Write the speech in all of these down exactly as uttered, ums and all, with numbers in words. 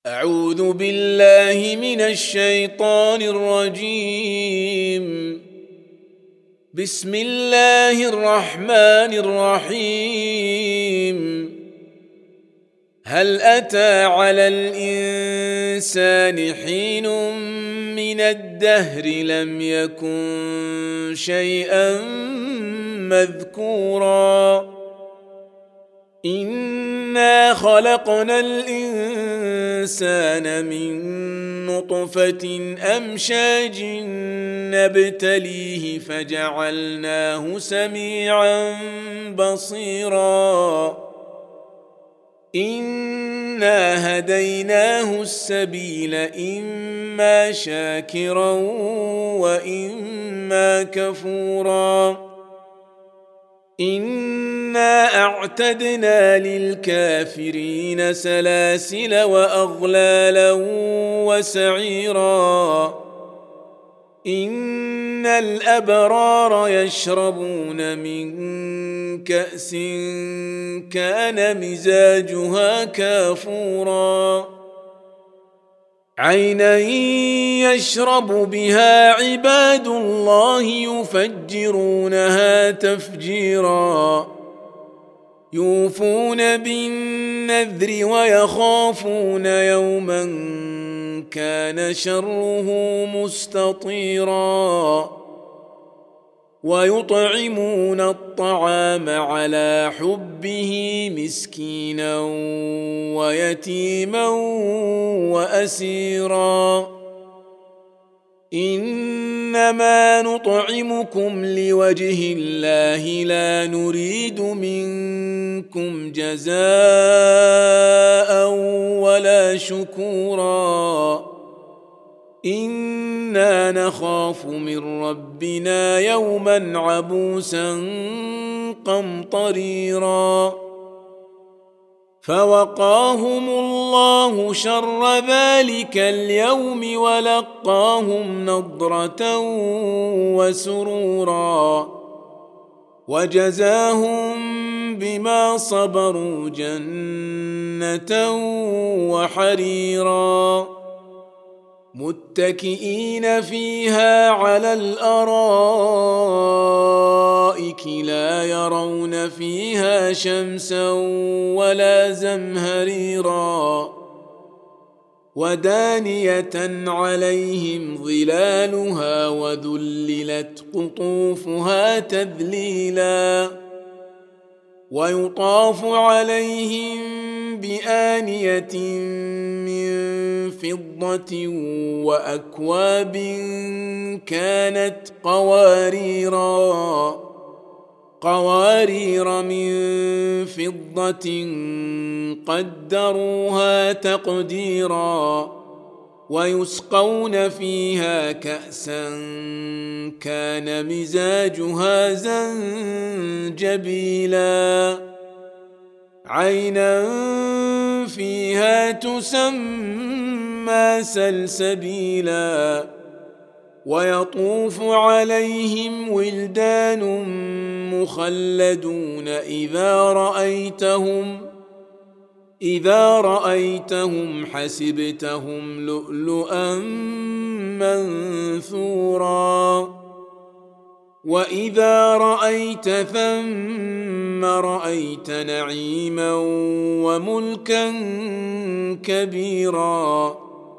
أعوذ بالله من الشيطان الرجيم. بسم الله الرحمن الرحيم. هل أتى على الإنسان حين من الدهر لم يكن شيئا مذكورا إنا خلقنا الإنسان من نطفة أمشاج نبتليه فجعلناه سميعا بصيرا إنا هديناه السبيل إما شاكرا وإما كفورا إنا أعتدنا للكافرين سلاسل وأغلالا وسعيرا إن الأبرار يشربون من كأس كان مزاجها كافورا عينا يشرب بها عباد الله يفجرونها تفجيرا يوفون بالنذر ويخافون يوما كان شره مستطيرا ويطعمون الطعام على حبه مسكينا ويتيما وأسيرا إنما نطعمكم لوجه الله لا نريد منكم جزاء ولا شكورا إنا نخاف من ربنا يوما عبوسا قمطريرا فوقاهم الله شر ذلك اليوم ولقاهم نضرة وسرورا وجزاهم بما صبروا جنة وحريرا متكئين فيها على الأرائك لا يرون فيها شمسا ولا زمهريرا ودانية عليهم ظلالها وذللت قطوفها تذليلا ويطاف عليهم بآنية من فضة وأكواب كانت قواريرا قوارير من فضة قدروها تقديرا ويسقون فيها كأسا كان مزاجها زنجبيلا عينا فيها تسمى سلسبيلا ويطوف عليهم ولدان مخلدون إذا رأيتهم إذا رأيتهم حسبتهم لؤلؤا منثورا وإذا رأيت ثم رأيت نعيما وملكا كبيرا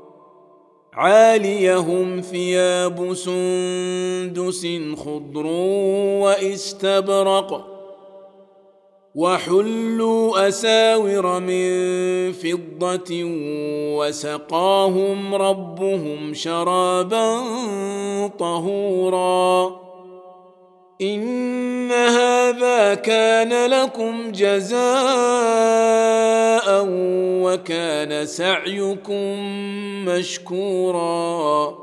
عاليهم ثياب سندس خضر واستبرق وحلوا أساور من فضة وسقاهم ربهم شرابا طهورا إن هذا كان لكم جزاء وكان سعيكم مشكورا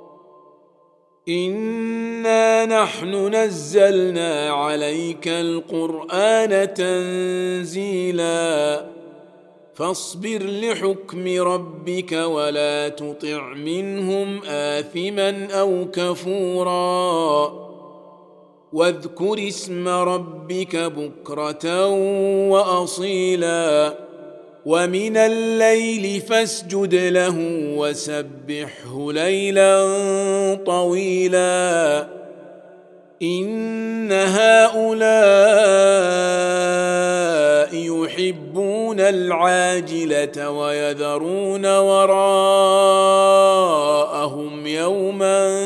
إنا نحن نزلنا عليك القرآن تنزيلا فاصبر لحكم ربك ولا تطع منهم آثما أو كفورا واذكر اسم ربك بكرة وأصيلا ومن الليل فاسجد له وسبحه ليلا طويلا إن هؤلاء يحبون العاجلة ويذرون وراءهم يوما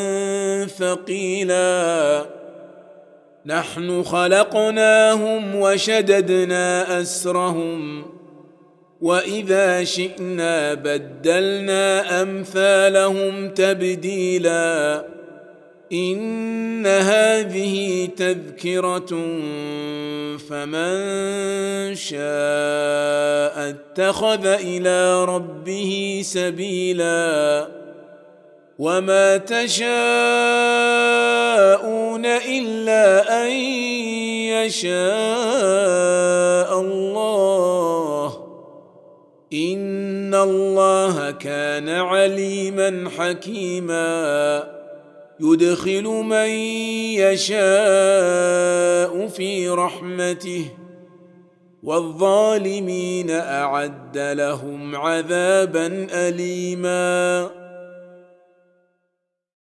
ثقيلا نحن خلقناهم وشددنا أسرهم وإذا شئنا بدلنا أمثالهم تبديلا إن هذه تذكرة فمن شاء اتخذ إلى ربه سبيلا وما تشاءون إلا أن يشاء الله إن الله كان عليما حكيما يدخل من يشاء في رحمته والظالمين أعد لهم عذابا أليما